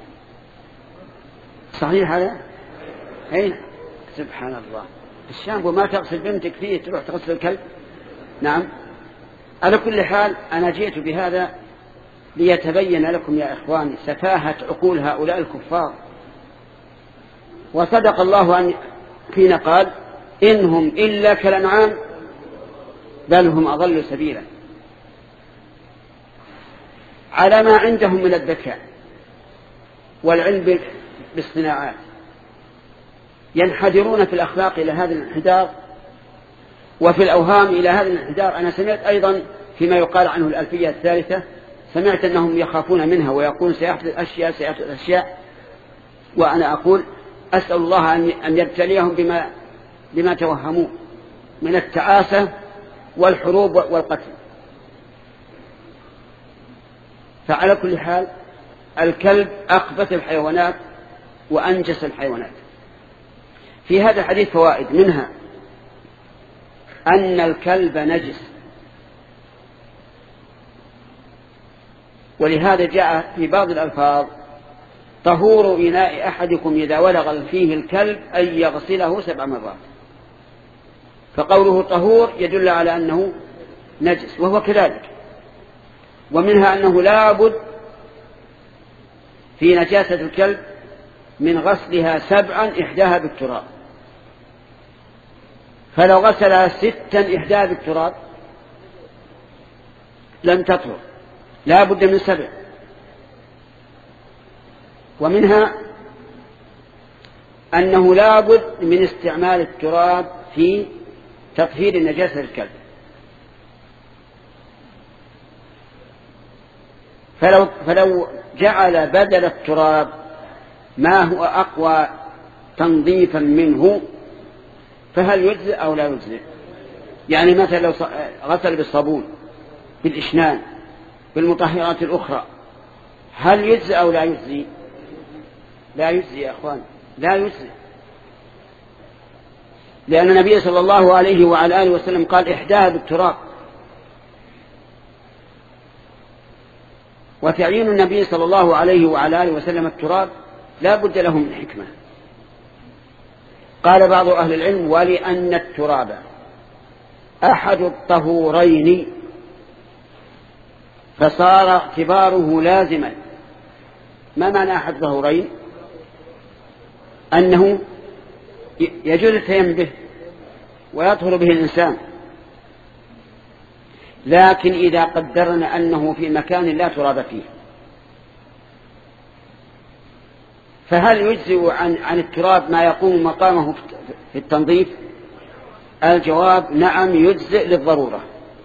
صحيح هذا؟ أي سبحان الله، الشامبو ما تغسل بنتك فيه تروح تغسل الكلب. نعم، على كل حال أنا جئت بهذا ليتبين لكم يا إخوان سفاهة عقول هؤلاء الكفار. وصدق الله حين قال: إنهم إلا كالأنعام بل هم أضل سبيلا. على ما عندهم من الذكاء والعلم بالصناعات ينحدرون في الأخلاق إلى هذا الانحدار وفي الأوهام إلى هذا الانحدار أنا سمعت أيضا فيما يقال عنه الألفية الثالثة، سمعت أنهم يخافون منها ويقول سيحدث أشياء سيحدث أشياء، وأنا أقول أسأل الله أن يبتليهم بما, بما توهموا من التعاسة والحروب والقتل. فعلى كل حال الكلب أخبث الحيوانات وأنجس الحيوانات. في هذا الحديث فوائد، منها أن الكلب نجس، ولهذا جاء في بعض الألفاظ طهور إناء أحدكم إذا ولغ فيه الكلب أن يغسله سبع مرات، فقوله طهور يدل على أنه نجس وهو كذلك. ومنها أنه لا بد في نجاسة الكلب من غسلها سبعا إحداها بالتراب، فلو غسلها ستا إحداها بالتراب لم تطهر، لا بد من سبع. ومنها أنه لا بد من استعمال التراب في تطهير النجاسة الكلب، فلو, فلو جعل بدل التراب ما هو أقوى تنظيفا منه فهل يجزئ أو لا يجزئ؟ يعني مثلا لو غسل بالصابون بالإشنان بالمطهرات الأخرى هل يجزئ أو لا يجزئ؟ لا يجزئ يا أخوان، لا يجزئ، لأن النبي صلى الله عليه وعلى آله وسلم قال إحداها بالتراب. وتعيين النبي صلى الله عليه وعلى آله وسلم التراب لا بد له من حكمة. قال بعض أهل العلم ولأن التراب أحد الطهورين فصار اعتباره لازما. ما معنى أحد الطهورين؟ أنه يجوز التيمم به ويطهر به الإنسان، لكن إذا قدرنا أنه في مكان لا تراب فيه فهل يجزئ عن, عن التراب ما يقوم مقامه في التنظيف؟ الجواب نعم يجزئ للضرورة.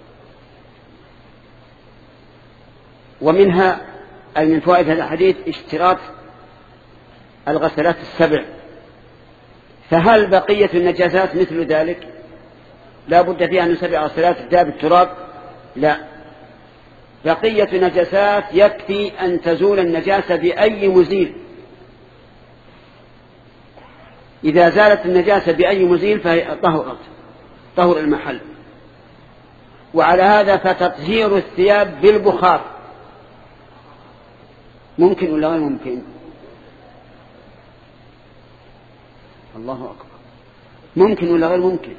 ومنها أي من فوائد هذا الحديث اشتراط الغسلات السبع، فهل بقية النجاسات مثل ذلك لا بد فيها من سبع غسلات تبدأ بالتراب؟ لا، بقية النجاسات يكفي أن تزول النجاسة بأي مزيل، إذا زالت النجاسة بأي مزيل فهي طهرت، طهر المحل. وعلى هذا فتطهير الثياب بالبخار ممكن ولا غير ممكن؟ الله أكبر، ممكن ولا غير ممكن؟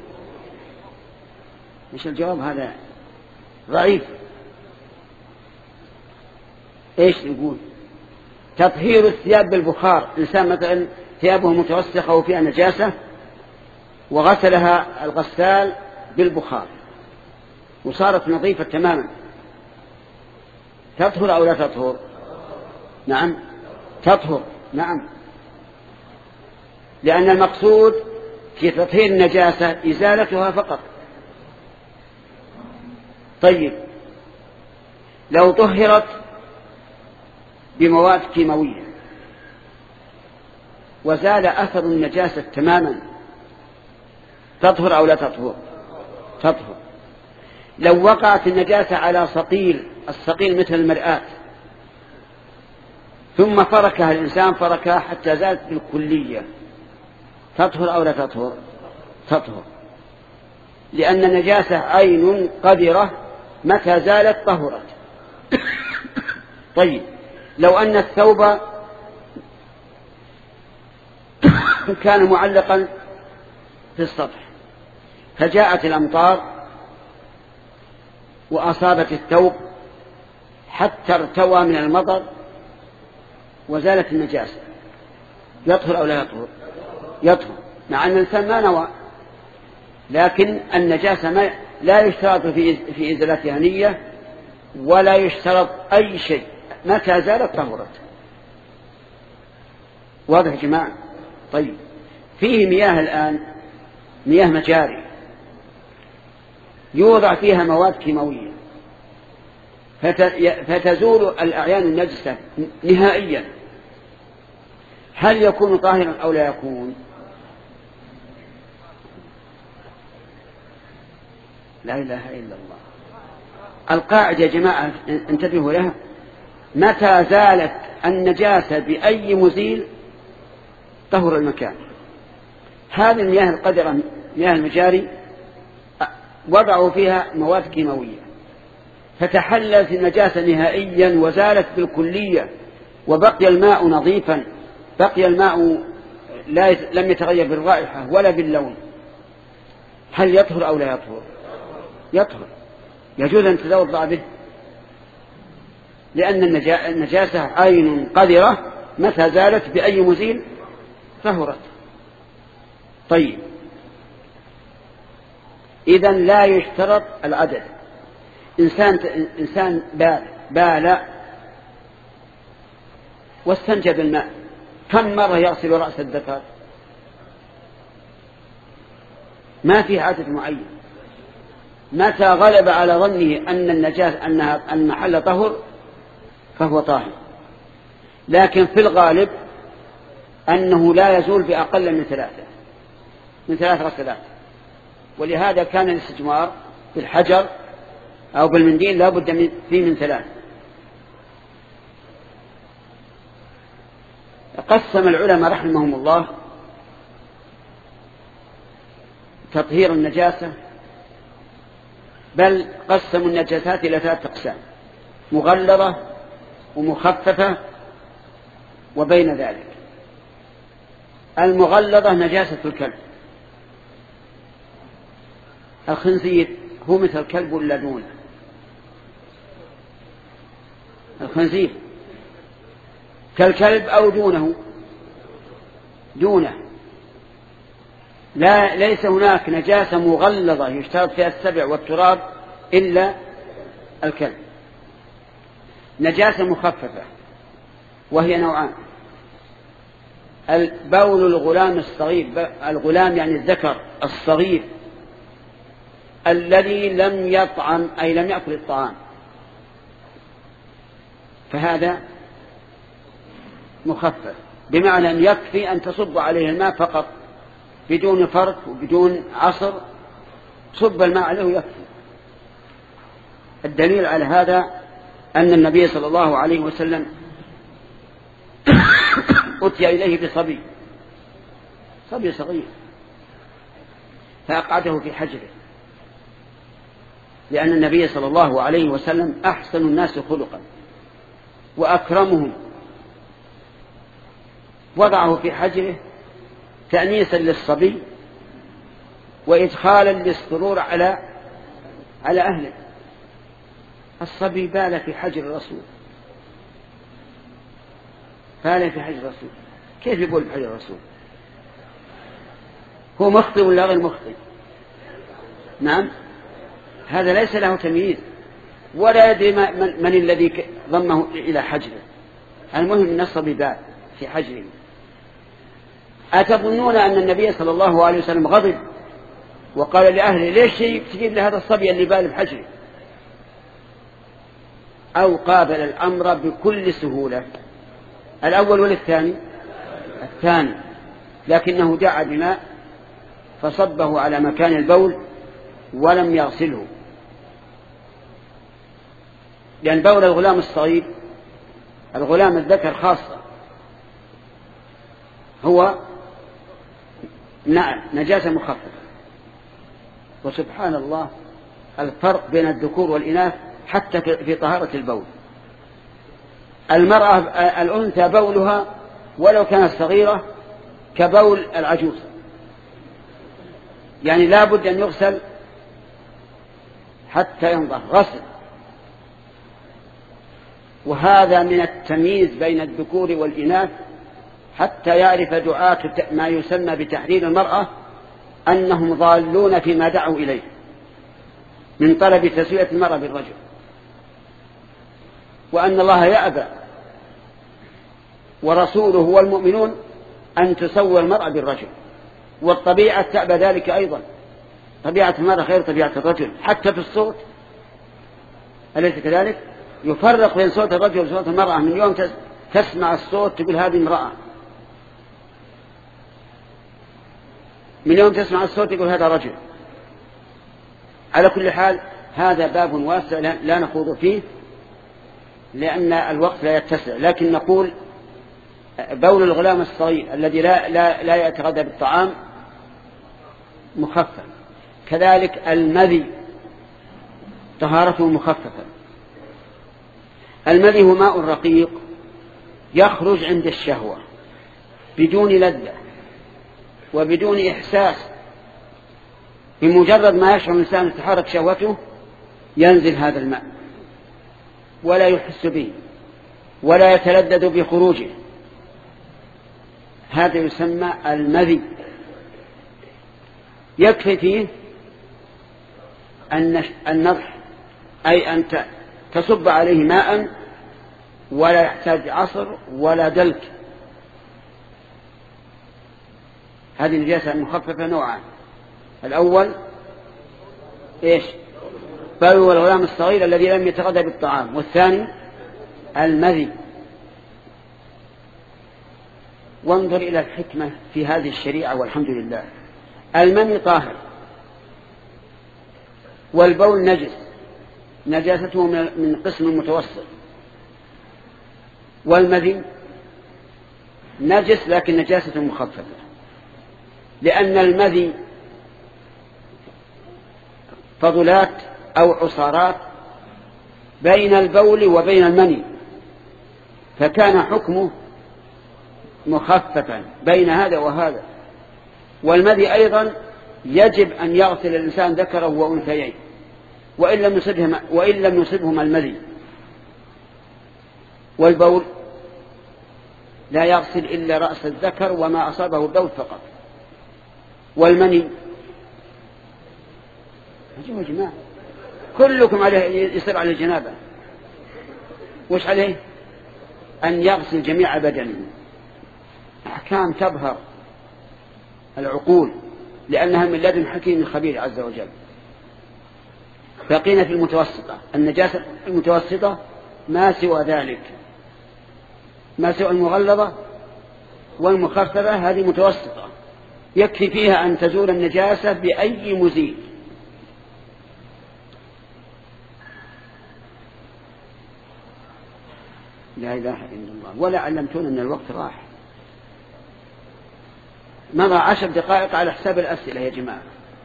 إيش الجواب؟ هذا ضعيف. إيش يقول؟ تطهير الثياب بالبخار، إنسان مثلا ثيابه متوسخة وفيها نجاسة وغسلها الغسال بالبخار وصارت نظيفة تماما، تطهر أو لا تطهر؟ نعم تطهر، نعم، لأن المقصود في تطهير النجاسة إزالتها فقط. طيب لو طهرت بمواد كيماوية وزال أثر النجاسة تماما تطهر أو لا تطهر؟ تطهر. لو وقعت النجاسة على صقيل، الصقيل مثل المرآة، ثم فركها الإنسان فركها حتى زالت بالكلية، تطهر أو لا تطهر؟ تطهر، لأن النجاسة عين قذرة متى زالت طهرت. طيب لو أن الثوب كان معلقا في السطح فجاءت الأمطار وأصابت الثوب حتى ارتوى من المطر وزالت النجاسة، يطهر أو لا يطهر؟ يطهر، مع أن الإنسان ما نوى، لكن النجاسة ما لا يشترط في في إزالتها نية ولا يشترط أي شيء، متى زالت طهرت. واضح يا جماعة؟ طيب فيه مياه الآن، مياه مجاري، يوضع فيها مواد كيماوية فتزول الأعيان النجسة نهائيا، هل يكون طاهرا أو لا يكون؟ لا إله إلا الله. القاعدة يا جماعة انتبهوا لها، متى زالت النجاسة بأي مزيل طهر المكان. هذه المياه القذرة مياه المجاري وضعوا فيها مواد كيماوية فتحللت النجاسة نهائيا وزالت بالكلية، وبقي الماء نظيفا، بقي الماء لا يت... لم يتغير بالرائحة ولا باللون، هل يطهر أو لا يطهر؟ يطهر، يجوز أن تتوضأ به، لأن النجاسة عين قذرة متى زالت بأي مزيل طهرت. طيب، إذن لا يشترط العدد. إنسان إنسان بال بال واستنجى بالماء، كم مرة يغسل رأس الذكر؟ ما فيه عدد معين. متى غلب على ظنه أن النجاسة أنها المحل طهر فهو طاهر، لكن في الغالب أنه لا يزول بأقل من ثلاثة من ثلاث غسلات. ولهذا كان الاستجمار بالحجر أو بالمنديل لا بد فيه من ثلاث. قسم العلماء رحمهم الله تطهير النجاسة، بل قسموا النجاسات إلى ثلاث أقسام: مغلظة ومخففة وبين ذلك. المغلظة نجاسة الكلب. الخنزير هو مثل الكلب ولا دونه؟ الخنزير كالكلب أو دونه؟ دونه. لا ليس هناك نجاسة مغلظة يشترط فيها السبع والتراب إلا الكلب. نجاسة مخففة وهي نوعان: البول الغلام الصغير، الغلام يعني الذكر الصغير الذي لم يطعم أي لم يأكل الطعام، فهذا مخفف، بمعنى أن يكفي أن تصب عليه الماء فقط بدون فرق وبدون عصر، صب الماء عليه يكفي. الدليل على هذا أن النبي صلى الله عليه وسلم أتي إليه بصبي صبي صغير فأقعده في حجره، لأن النبي صلى الله عليه وسلم أحسن الناس خلقا وأكرمهم، وضعه في حجره تأنيسا للصبي وإدخالا للسرور على على أهله. الصبي بال في حجر الرسول، بال في حجر الرسول، كيف يقول في حجر الرسول؟ هو مخطئ ولا غير مخطئ؟ نعم، هذا ليس له تمييز ولا يدري من, من الذي ضمه إلى حجره. المهم أن الصبي بال في حجره. أتظنون أن النبي صلى الله عليه وسلم غضب وقال لأهله ليش تجيب لهذا الصبي اللي بال بحجره؟ أو قابل الأمر بكل سهولة؟ الأول ولا الثاني؟ الثاني، لكنه دعا بماء فصبه على مكان البول ولم يغسله، لأن بول الغلام الصغير، الغلام الذكر خاصة، هو نعم نجاسة مخففة. وسبحان الله الفرق بين الذكور والإناث حتى في طهارة البول. المرأة الأنثى بولها ولو كانت صغيرة كبول العجوز، يعني لا بد أن يغسل حتى ينضح غسل. وهذا من التمييز بين الذكور والإناث، حتى يعرف دعاة ما يسمى بتحرير المرأة أنهم ضالون فيما دعوا إليه من طلب تسوية المرأة بالرجل، وأن الله يأبى ورسوله والمؤمنون أن تسوى المرأة بالرجل، والطبيعة تأبى ذلك أيضا. طبيعة المرأة غير طبيعة الرجل حتى في الصوت، أليس كذلك؟ يفرق بين صوت الرجل وصوت المرأة. من يوم تسمع الصوت تقول هذه امرأة، من يوم تسمع الصوت يقول هذا رجل. على كل حال هذا باب واسع لا نخوض فيه لأن الوقت لا يتسع، لكن نقول بول الغلام الصغير الذي لا, لا, لا يتغذى بالطعام مخفف، كذلك المذي طهارته مخففة. المذي هو ماء رقيق يخرج عند الشهوة بدون لذة وبدون إحساس، بمجرد ما يشعر الإنسان تتحرك شهوته ينزل هذا الماء ولا يحس به ولا يتلذذ بخروجه، هذا يسمى المذي. يكفي فيه النضح، أي أن تصب عليه ماء ولا يحتاج عصر ولا دلك. هذه النجاسة المخففة نوعان: الأول إيش؟ بول الغلام الصغير الذي لم يتغذى بالطعام، والثاني المذي. وانظر إلى الحكمة في هذه الشريعة والحمد لله. المني طاهر والبول نجس، نجاسته من قسم متوسط، والمذي نجس لكن نجاسته مخففة، لأن المذي فضلات أو عصارات بين البول وبين المني، فكان حكمه مخففا بين هذا وهذا. والمذي أيضا يجب أن يغسل الإنسان ذكره وأنثيه وإن لم يصبهما, وإن لم يصبهما المذي. والبول لا يغسل إلا رأس الذكر وما أصابه البول فقط. والمني يا جماعة كلكم عليه يصير على الجنابة، وش عليه؟ أن يغسل جميع بدنه. أحكام تبهر العقول لأنها من لدن حكيم خبير عز وجل. بقينا في المتوسطة. النجاسة المتوسطة ما سوى ذلك، ما سوى المغلظة والمخففة، هذه متوسطة يكفي فيها أن تزول النجاسة بأي مزيل. لا إله إلا الله. ولا علمتون أن الوقت راح، مضى عشر دقائق على حساب الأسئلة يا جماعة.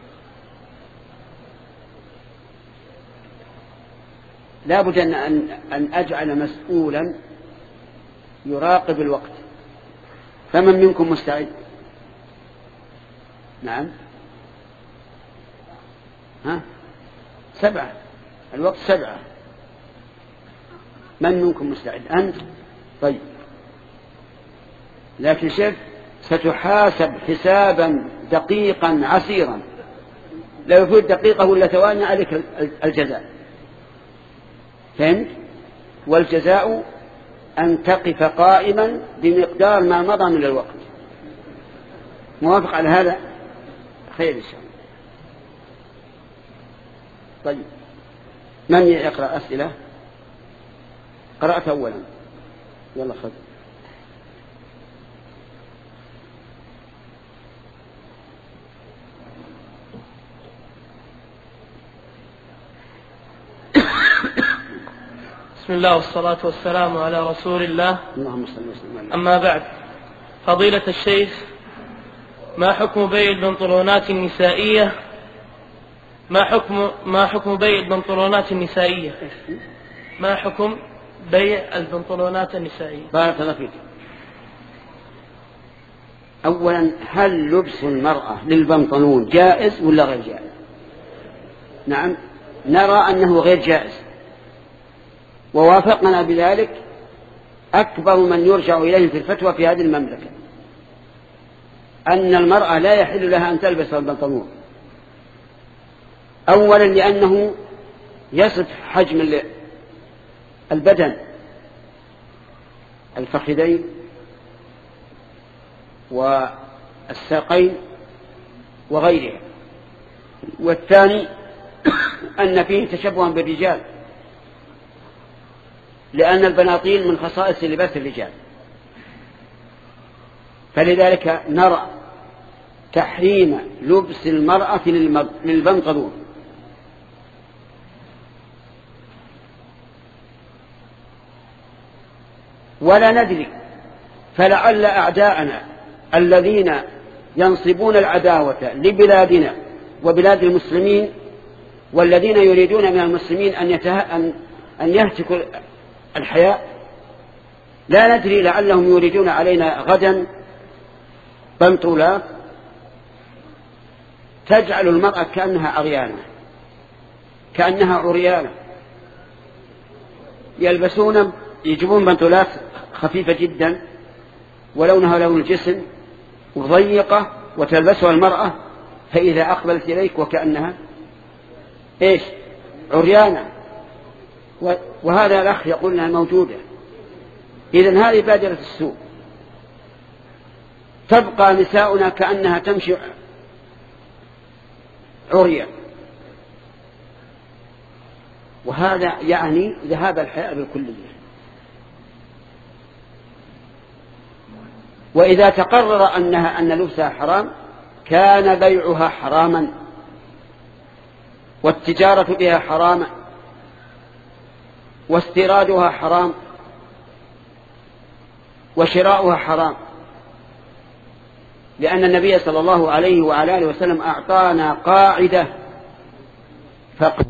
لا بد أن, أن أجعل مسؤولا يراقب الوقت. فمن منكم مستعد؟ نعم. ها سبعة، الوقت سبعة. من منكم مستعد؟ أنت؟ طيب، لكن شف ستحاسب حسابا دقيقا عسيرا، لا يفوت دقيقة ولا ثواني عليك الجزاء. فهمت؟ والجزاء أن تقف قائما بمقدار ما مضى من الوقت. موافق على هذا؟ خير إن شاء الله. طيب، من يقرأ أسئلة؟ قرأت أولا، يلا خذ. بسم الله والصلاة والسلام على رسول الله. اللهم صل وسلم. أما بعد، فضيلة الشيخ، ما حكم بيع البنطلونات النسائية؟ ما حكم ما حكم بيع البنطلونات النسائية؟ ما حكم بيع البنطلونات النسائية؟ بارك الله فيك. أولا، هل لبس المرأة للبنطلون جائز ولا غير جائز؟ نعم، نرى أنه غير جائز، ووافقنا بذلك أكبر من يرجع إليه في الفتوى في هذه المملكة، أن المرأة لا يحل لها أن تلبس البنطلون. أولا لأنه يصف حجم البدن، الفخذين والساقين وغيرها، والثاني أن فيه تشبها بالرجال، لأن البناطيل من خصائص لباس الرجال، فلذلك نرى تحريم لبس المرأة للبنطلون. ولا ندري، فلعل أعداءنا الذين ينصبون العداوة لبلادنا وبلاد المسلمين والذين يريدون من المسلمين أن, يته... أن... أن يهتكوا الحياة، لا ندري لعلهم يريدون علينا غدا بنطولات تجعل المرأة كأنها عريانة، كأنها عريانة، يلبسون يجيبون بنطولات خفيفة جدا ولونها لون الجسم وضيقة وتلبسها المرأة، فإذا أقبلت إليك وكأنها إيش عريانة. وهذا الأخ يقول أنها موجودة. إذن هذه بادرة السوء، تبقى نساؤنا كأنها تمشي عريا، وهذا يعني ذهاب الحياء بالكلية. وإذا تقرر أنها أن لبسها حرام كان بيعها حراما والتجارة بها حراما واستيرادها حرام وشراؤها حرام، لأن النبي صلى الله عليه وعلى آله وسلم أعطانا قاعدة فقط